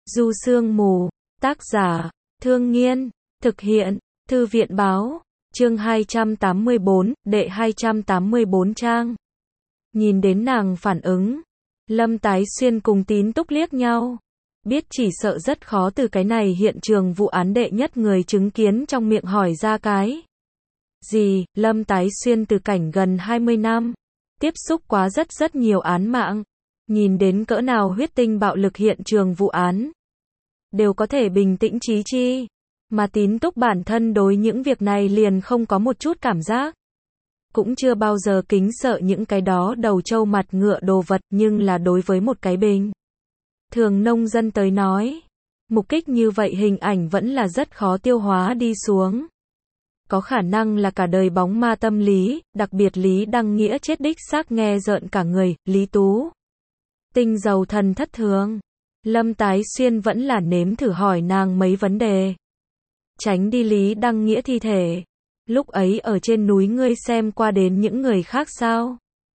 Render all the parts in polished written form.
Du Sương Mù, tác giả, Thương Nghiên, thực hiện, Thư viện Báo, chương 284, đệ 284 trang. Nhìn đến nàng phản ứng, Lâm Tái Xuyên cùng Tín Túc liếc nhau. Biết chỉ sợ rất khó từ cái này hiện trường vụ án đệ nhất người chứng kiến trong miệng hỏi ra cái gì. Lâm Tái Xuyên từ cảnh gần 20 năm, tiếp xúc quá rất nhiều án mạng, nhìn đến cỡ nào huyết tinh bạo lực hiện trường vụ án, đều có thể bình tĩnh trí chi. Mà Tín Túc bản thân đối những việc này liền không có một chút cảm giác. Cũng chưa bao giờ kính sợ những cái đó đầu trâu mặt ngựa đồ vật, nhưng là đối với một cái bình thường nông dân tới nói, mục kích như vậy hình ảnh vẫn là rất khó tiêu hóa đi xuống. Có khả năng là cả đời bóng ma tâm lý, đặc biệt Lý Đăng Nghĩa chết đích xác nghe rợn cả người. Lý Tú Tinh giàu thần thất thường. Lâm Tái Xuyên vẫn là nếm thử hỏi nàng mấy vấn đề, tránh đi Lý Đăng Nghĩa thi thể. Lúc ấy ở trên núi ngươi xem qua đến những người khác sao?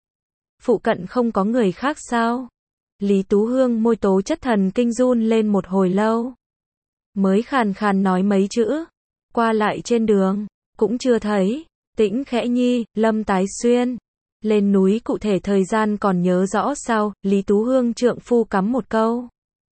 Phụ cận không có người khác sao? Lý Tú Hương môi tố chất thần kinh run lên một hồi lâu, mới khàn khàn nói mấy chữ. Qua lại trên đường, cũng chưa thấy. Tĩnh khẽ nhi, Lâm Tái Xuyên. Lên núi cụ thể thời gian còn nhớ rõ sao? Lý Tú Hương trượng phu cắm một câu.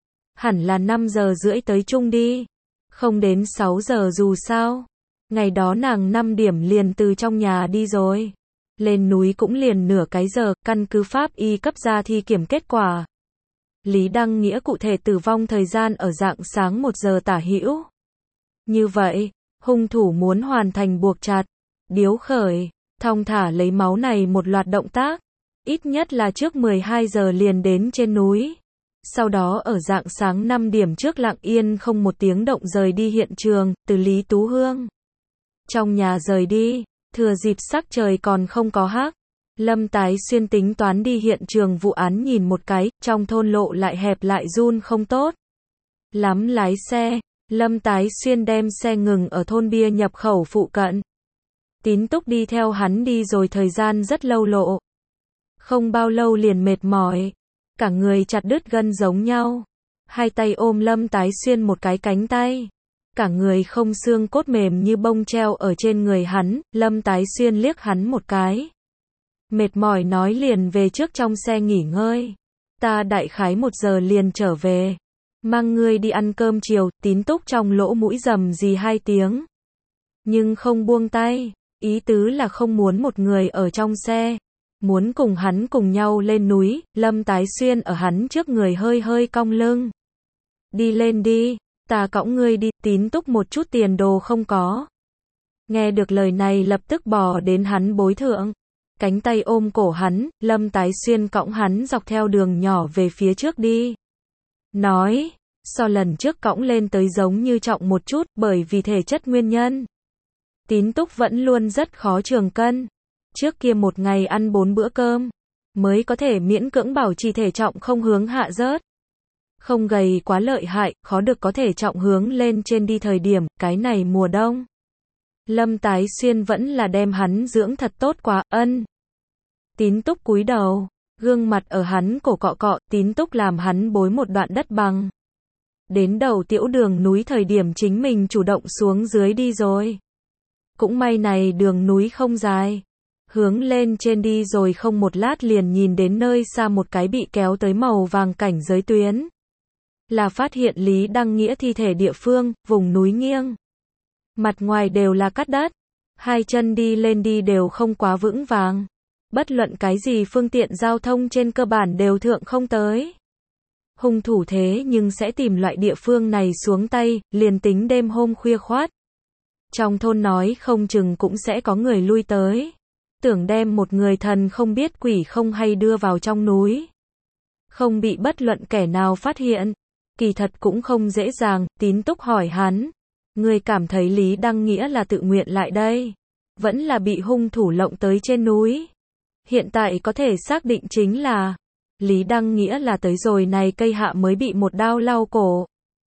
Hẳn là 5 giờ rưỡi tới chung đi. Không đến 6 giờ dù sao. Ngày đó nàng 5 điểm liền từ trong nhà đi rồi. Lên núi cũng liền nửa cái giờ, căn cứ pháp y cấp ra thi kiểm kết quả. Lý Đăng Nghĩa cụ thể tử vong thời gian ở rạng sáng 1 giờ tả hữu. Như vậy, hung thủ muốn hoàn thành buộc chặt, điếu khởi, thong thả lấy máu này một loạt động tác. Ít nhất là trước 12 giờ liền đến trên núi. Sau đó ở rạng sáng 5 điểm trước lặng yên không một tiếng động rời đi hiện trường, từ Lý Tú Hương trong nhà rời đi, thừa dịp sắc trời còn không có hắc. Lâm Tái Xuyên tính toán đi hiện trường vụ án nhìn một cái, trong thôn lộ lại hẹp lại run không tốt lắm lái xe. Lâm Tái Xuyên đem xe ngừng ở thôn bia nhập khẩu phụ cận. Tín Túc đi theo hắn đi rồi thời gian rất lâu lộ. Không bao lâu liền mệt mỏi, cả người chặt đứt gân giống nhau. Hai tay ôm Lâm Tái Xuyên một cái cánh tay, cả người không xương cốt mềm như bông treo ở trên người hắn. Lâm Tái Xuyên liếc hắn một cái, mệt mỏi nói liền về trước trong xe nghỉ ngơi. Ta đại khái 1 giờ liền trở về, mang ngươi đi ăn cơm chiều. Tín Túc trong lỗ mũi rầm rì 2 tiếng, nhưng không buông tay, ý tứ là không muốn một người ở trong xe, muốn cùng hắn cùng nhau lên núi. Lâm Tái Xuyên ở hắn trước người hơi hơi cong lưng. Đi lên đi, ta cõng ngươi đi. Tín Túc một chút tiền đồ không có, nghe được lời này lập tức bò đến hắn bối thượng, cánh tay ôm cổ hắn. Lâm Tái Xuyên cõng hắn dọc theo đường nhỏ về phía trước đi, nói, so lần trước cõng lên tới giống như trọng một chút, bởi vì thể chất nguyên nhân. Tín Túc vẫn luôn rất khó trường cân, trước kia một ngày ăn 4 bữa cơm, mới có thể miễn cưỡng bảo trì thể trọng không hướng hạ rớt. Không gầy quá lợi hại, khó được có thể trọng hướng lên trên đi thời điểm, cái này mùa đông. Lâm Tái Xuyên vẫn là đem hắn dưỡng thật tốt quá. Ân. Tín Túc cúi đầu, gương mặt ở hắn cổ cọ cọ. Tín Túc làm hắn bối một đoạn đất bằng. Đến đầu tiểu đường núi thời điểm chính mình chủ động xuống dưới đi rồi. Cũng may này đường núi không dài, hướng lên trên đi rồi không một lát liền nhìn đến nơi xa một cái bị kéo tới màu vàng cảnh giới tuyến. Là phát hiện Lý Đăng Nghĩa thi thể địa phương, vùng núi nghiêng. Mặt ngoài đều là cát đất, hai chân đi lên đi đều không quá vững vàng. Bất luận cái gì phương tiện giao thông trên cơ bản đều thượng không tới. Hung thủ thế nhưng sẽ tìm loại địa phương này xuống tay, liền tính đêm hôm khuya khoát. Trong thôn nói không chừng cũng sẽ có người lui tới, tưởng đem một người thần không biết quỷ không hay đưa vào trong núi, không bị bất luận kẻ nào phát hiện. Kỳ thật cũng không dễ dàng. Tín Túc hỏi hắn, ngươi cảm thấy Lý Đăng Nghĩa là tự nguyện lại đây, vẫn là bị hung thủ lộng tới trên núi? Hiện tại có thể xác định chính là Lý Đăng Nghĩa là tới rồi này cây hạ mới bị một đao lau cổ.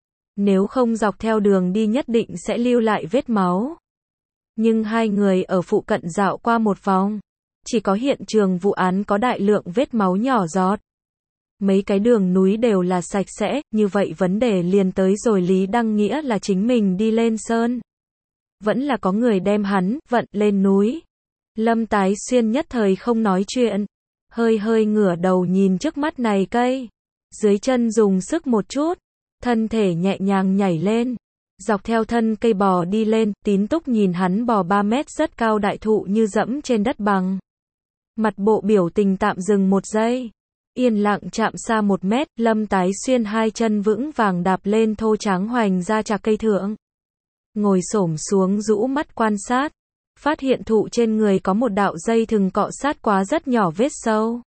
Nếu không dọc theo đường đi nhất định sẽ lưu lại vết máu. Nhưng hai người ở phụ cận dạo qua một vòng, chỉ có hiện trường vụ án có đại lượng vết máu nhỏ giọt. Mấy cái đường núi đều là sạch sẽ, như vậy vấn đề liền tới rồi Lý Đăng Nghĩa là chính mình đi lên sơn. Vẫn là có người đem hắn, vận, lên núi. Lâm Tái Xuyên nhất thời không nói chuyện. Hơi hơi ngửa đầu nhìn trước mắt này cây. Dưới chân dùng sức một chút. Thân thể nhẹ nhàng nhảy lên. Dọc theo thân cây bò đi lên, Tín Túc nhìn hắn bò 3 mét rất cao đại thụ như dẫm trên đất bằng. Mặt bộ biểu tình tạm dừng một giây. Yên lặng chạm xa 1 mét, Lâm Tái Xuyên hai chân vững vàng đạp lên thô tráng hoành ra chạc cây thượng. Ngồi xổm xuống rũ mắt quan sát. Phát hiện thụ trên người có một đạo dây thừng cọ sát quá rất nhỏ vết sâu.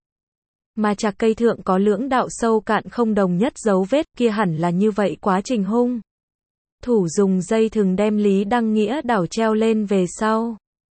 Mà chạc cây thượng có lưỡng đạo sâu cạn không đồng nhất dấu vết, kia hẳn là như vậy quá trình hung thủ dùng dây thừng đem Lý Đăng Nghĩa đảo treo lên về sau.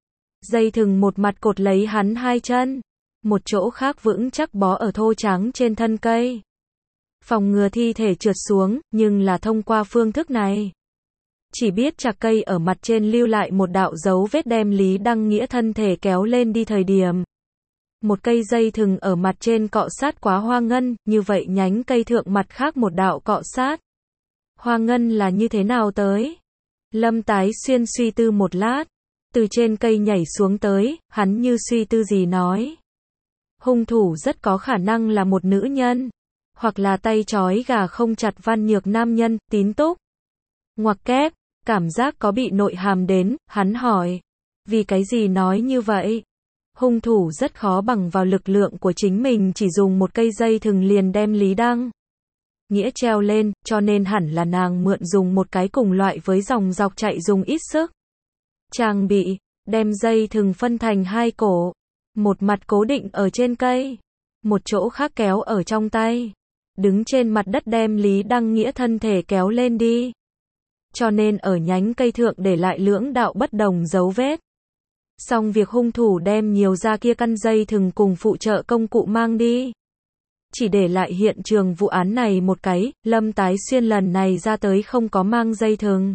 Dây thừng một mặt cột lấy hắn hai chân, một chỗ khác vững chắc bó ở thô tráng trên thân cây. Phòng ngừa thi thể trượt xuống, nhưng là thông qua phương thức này. Chỉ biết chạc cây ở mặt trên lưu lại một đạo dấu vết đem Lý Đăng Nghĩa thân thể kéo lên đi thời điểm. Một cây dây thừng ở mặt trên cọ sát quá hoa ngân, như vậy nhánh cây thượng mặt khác một đạo cọ sát. Hoa ngân là như thế nào tới? Lâm Tái Xuyên suy tư một lát, từ trên cây nhảy xuống tới, hắn như suy tư gì nói. Hung thủ rất có khả năng là một nữ nhân, hoặc là tay trói gà không chặt văn nhược nam nhân, Tín Túc. Ngoặc kép, cảm giác có bị nội hàm đến, hắn hỏi. Vì cái gì nói như vậy? Hung thủ rất khó bằng vào lực lượng của chính mình chỉ dùng một cây dây thừng liền đem Lý Đăng Nghĩa treo lên, cho nên hẳn là nàng mượn dùng một cái cùng loại với dòng dọc chạy dùng ít sức. Trang bị, đem dây thừng phân thành hai cổ, một mặt cố định ở trên cây, một chỗ khác kéo ở trong tay, đứng trên mặt đất đem Lý Đăng Nghĩa thân thể kéo lên đi. Cho nên ở nhánh cây thượng để lại lưỡng đạo bất đồng dấu vết. Xong việc hung thủ đem nhiều ra kia căn dây thừng cùng phụ trợ công cụ mang đi. Chỉ để lại hiện trường vụ án này một cái, Lâm Tái Xuyên lần này ra tới không có mang dây thừng.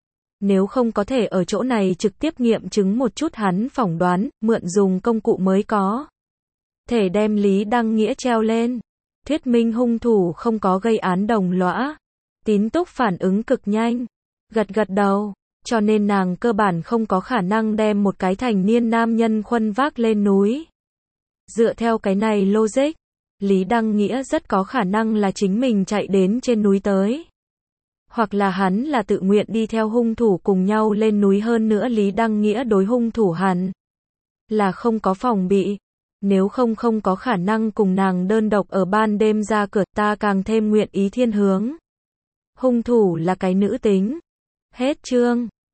Nếu không có thể ở chỗ này trực tiếp nghiệm chứng một chút hắn phỏng đoán, mượn dùng công cụ mới có thể đem Lý Đăng Nghĩa treo lên. Thuyết minh hung thủ không có gây án đồng lõa. Tín Túc phản ứng cực nhanh, gật gật đầu, cho nên nàng cơ bản không có khả năng đem một cái thành niên nam nhân khuân vác lên núi. Dựa theo cái này logic, Lý Đăng Nghĩa rất có khả năng là chính mình chạy đến trên núi tới. Hoặc là hắn là tự nguyện đi theo hung thủ cùng nhau lên núi, hơn nữa Lý Đăng Nghĩa đối hung thủ hẳn là không có phòng bị. Nếu không có khả năng cùng nàng đơn độc ở ban đêm ra cửa, ta càng thêm nguyện ý thiên hướng hung thủ là cái nữ tính. Hết chương.